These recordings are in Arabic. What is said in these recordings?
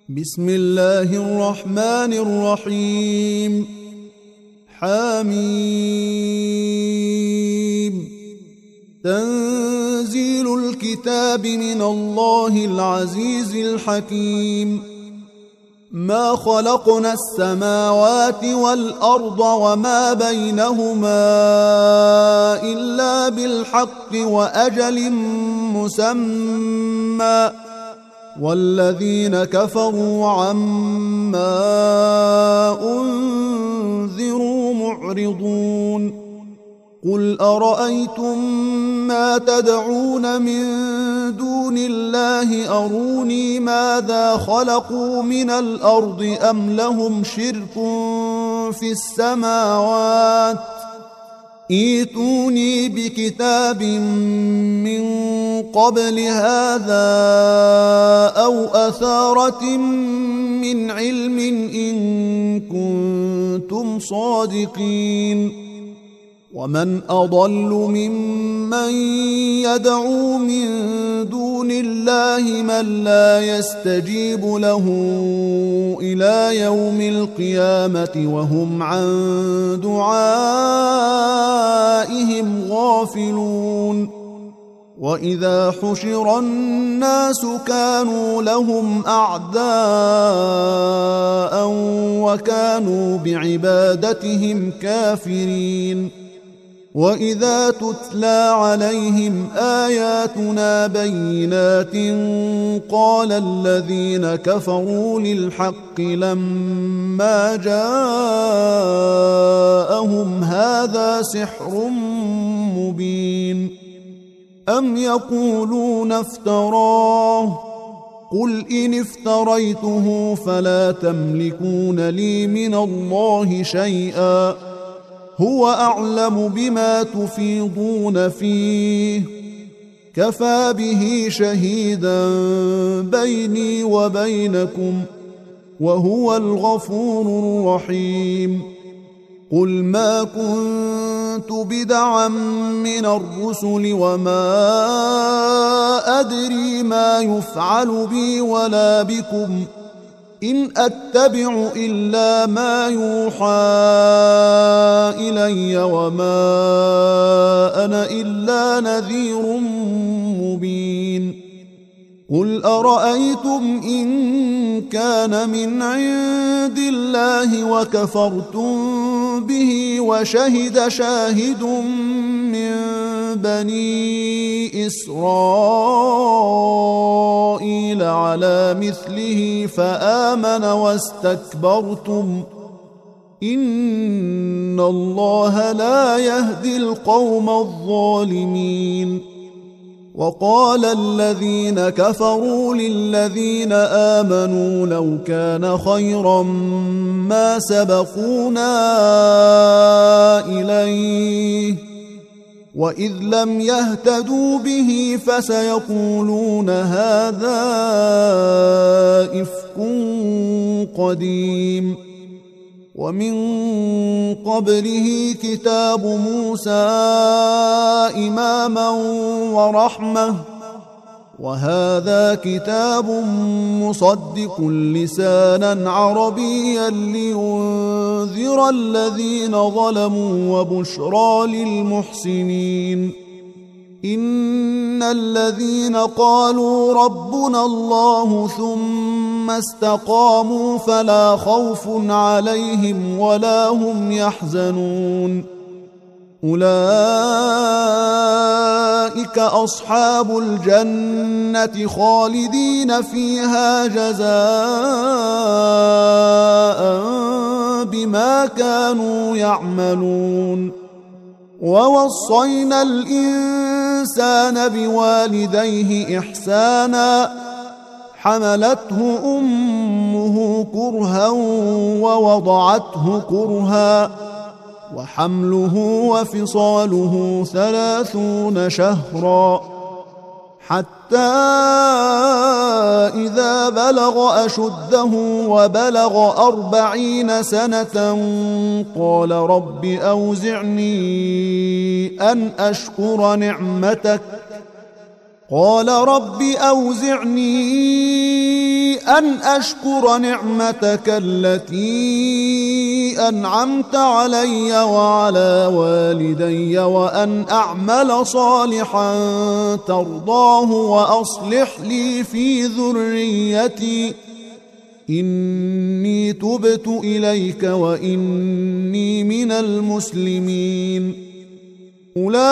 بسم الله الرحمن الرحيم. حميم. تنزيل الكتاب من الله العزيز الحكيم. ما خلقنا السماوات والأرض وما بينهما إلا بالحق وأجل مسمى، والذين كفروا عما أنذروا معرضون. قل أرأيتم ما تدعون من دون الله أروني ماذا خلقوا من الأرض أم لهم شرك في السماوات، ائتوني بكتاب من قبل هذا أو أثارة من علم إن كنتم صادقين. ومن أضل ممن يدعو من دون الله من لا يستجيب له إلى يوم القيامة وهم عن دعائهم غافلون. وإذا حشر الناس كانوا لهم أعداء وكانوا بعبادتهم كافرين. وإذا تتلى عليهم آياتنا بينات قال الذين كفروا للحق لما جاءهم هذا سحر مبين. أم يقولون افتراه، قل إن افتريته فلا تملكون لي من الله شيئا، هو أعلم بما تفيضون فيه، كفى به شهيدا بيني وبينكم، وهو الغفور الرحيم. قل ما كنت بدعا من الرسل وما أدري ما يفعل بي ولا بكم، إن أتبع إلا ما يوحى إلي وما أنا إلا نذير مبين. قل أرأيتم إن كان من عند الله وكفرتم به وشهد شاهد من بني إسرائيل على مثله فآمن واستكبرتم، إن الله لا يهدي القوم الظالمين. وقال الذين كفروا للذين آمنوا لو كان خيرا ما سبقونا إليه، وإذ لم يهتدوا به فسيقولون هذا إفك قديم. ومن قبله كتاب موسى إماما ورحمة، وهذا كتاب مصدق لسانا عربيا لينذر الذين ظلموا وبشرى للمحسنين. إن الذين قالوا ربنا الله ثم استقاموا فلا خوف عليهم ولا هم يحزنون، أولئك أصحاب الجنة خالدين فيها جزاء بما كانوا يعملون. ووصينا الإنسان بوالديه إحسانا، حملته أمه كرها ووضعته كرها، وحمله وفصاله 30 شهرا، حتى إذا بلغ أشده وبلغ 40 سنة قال رب أوزعني أن أشكر نعمتك قال رب أوزعني أن أشكر نعمتك التي أنعمت علي وعلى والدي وأن أعمل صالحا ترضاه وأصلح لي في ذريتي إني تبت إليك وإني من المسلمين. أولئك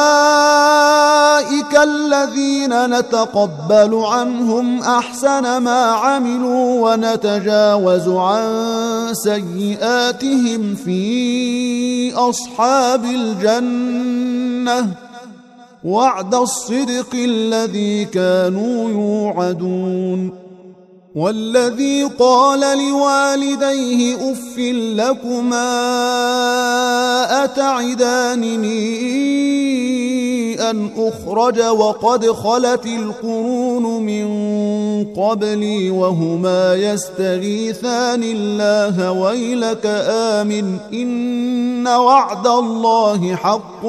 الذين نتقبل عنهم أحسن ما عملوا ونتجاوز عن سيئاتهم في أصحاب الجنة وعد الصدق الذي كانوا يوعدون. والذي قال لوالديه أف لكما أتعدانني أن أخرج وقد خلت القرون من قبلي وهما يستغيثان الله ويلك آمن إن وعد الله حق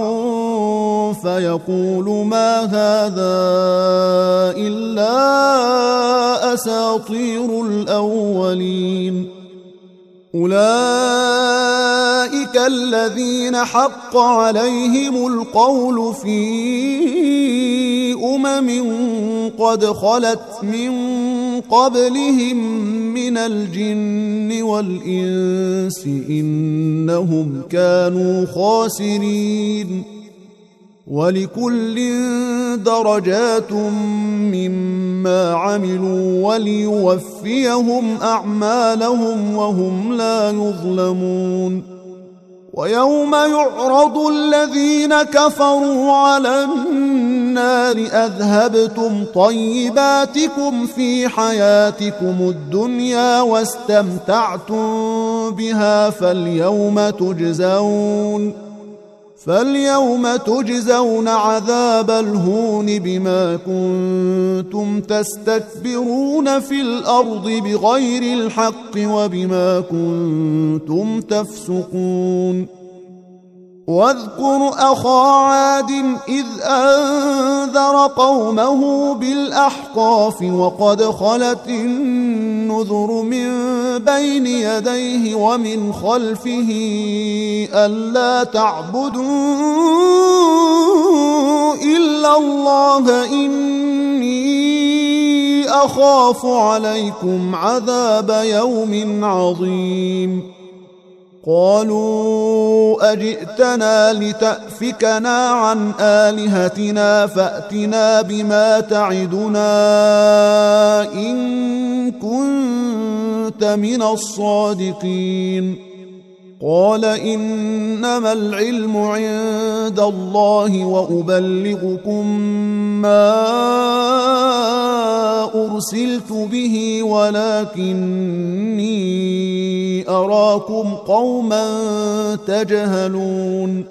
فيقول ما هذا إلا أساطير الأولين. أولئك الذين حق عليهم القول في قد خلت من قبلهم من الجن والإنس إنهم كانوا خاسرين. ولكل درجات مما عملوا وليوفيهم أعمالهم وهم لا يظلمون. ويوم يعرض الذين كفروا على النار أذهبتم طيباتكم في حياتكم الدنيا واستمتعتم بها فاليوم تجزون عذاب الهون بما كنتم تستكبرون في الأرض بغير الحق وبما كنتم تفسقون. واذكر أخا عاد إذ أنذر قومه بالأحقاف وقد خلت النذر من بين يديه ومن خلفه ألا تعبدوا إلا الله إني أخاف عليكم عذاب يوم عظيم. قالوا أجئتنا لتأفكنا عن آلهتنا فأتنا بما تعدنا إن كنت من الصادقين. قال إنما العلم عند الله وأبلغكم ما أرسلت به ولكني أراكم قوما تجهلون.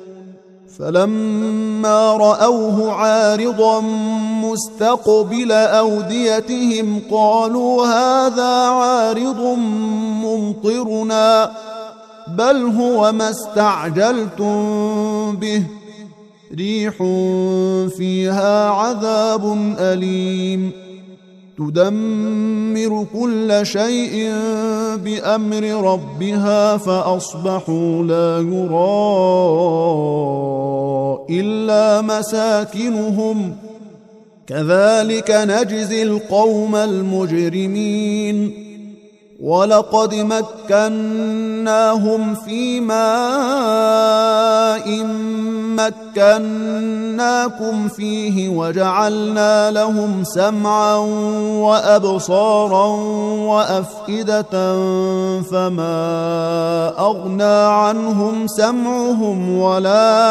فلما رأوه عارضا مستقبل أوديتهم قالوا هذا عارض ممطرنا بل هو ما استعجلتم به ريح فيها عذاب أليم تدمر كل شيء بأمر ربها فأصبحوا لا يرى إلا مساكنهم كذلك نجزي القوم المجرمين. ولقد مكناهم في ماء مكناكم فيه وجعلنا لهم سمعا وأبصارا وأفئدة فما أغنى عنهم سمعهم ولا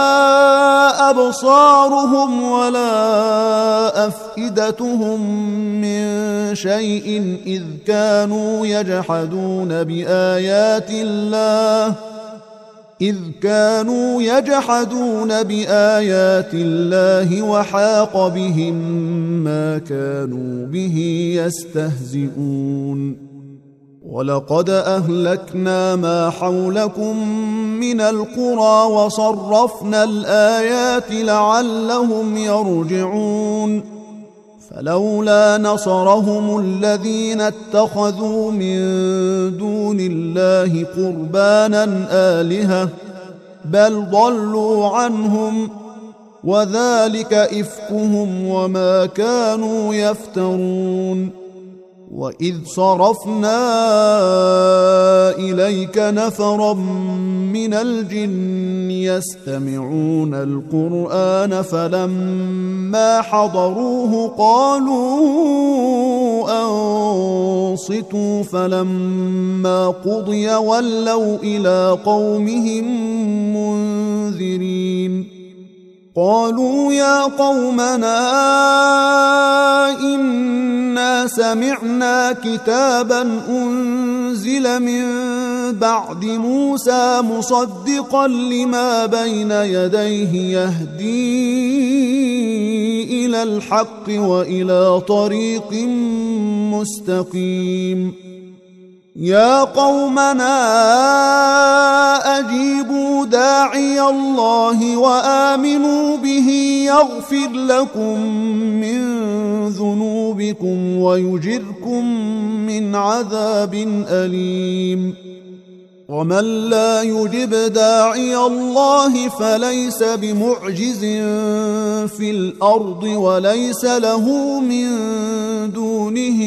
أبصارهم ولا أفئدتهم من شيء إذ كانوا يجحدون بآيات الله وحاق بهم ما كانوا به يستهزئون. ولقد أهلكنا ما حولكم من القرى وصرفنا الآيات لعلهم يرجعون. فلولا نصرهم الذين اتخذوا من دون الله قربانا آلهة بل ضلوا عنهم وذلك إفكهم وما كانوا يفترون. وإذ صرفنا إليك نفرا من الجن يستمعون القرآن فلما حضروه قالوا أنصتوا فلما قضي ولوا إلى قومهم منذرين. قالوا يا قومنا إنا سمعنا كتابا أنزل من بعد موسى مصدقا لما بين يديه يهدي إلى الحق وإلى طريق مستقيم. يا قومنا أجيبوا داعي الله وآمنوا به يغفر لكم من ذنوبكم ويجركم من عذاب أليم. ومن لا يجب داعي الله فليس بمعجز في الأرض وليس له من دونه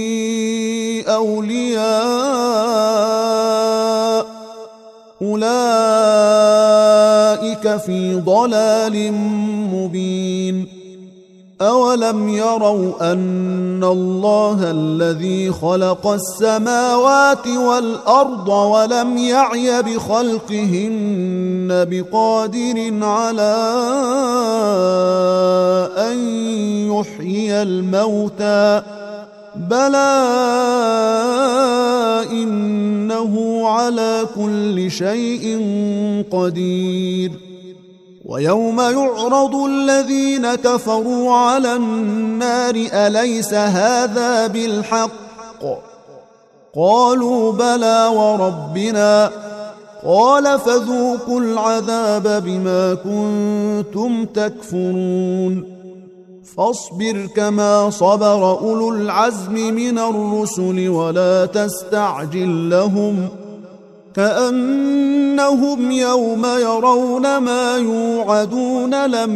أولياء أولئك في ضلال مبين. أولم يروا أن الله الذي خلق السماوات والأرض ولم يعي بخلقهن بقادر على أن يحيي الموتى بلى إنه على كل شيء قدير. ويوم يعرض الذين كفروا على النار أليس هذا بالحق قالوا بلى وربنا قال فذوقوا العذاب بما كنتم تكفرون. فاصبر كما صبر أولو العزم من الرسل ولا تستعجل لهم كأنهم يوم يرون ما يوعدون لم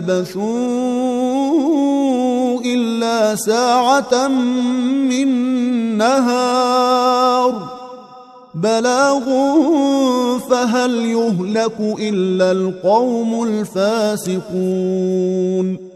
يلبثوا إلا ساعة من نهار بلاغ فهل يهلك إلا القوم الفاسقون.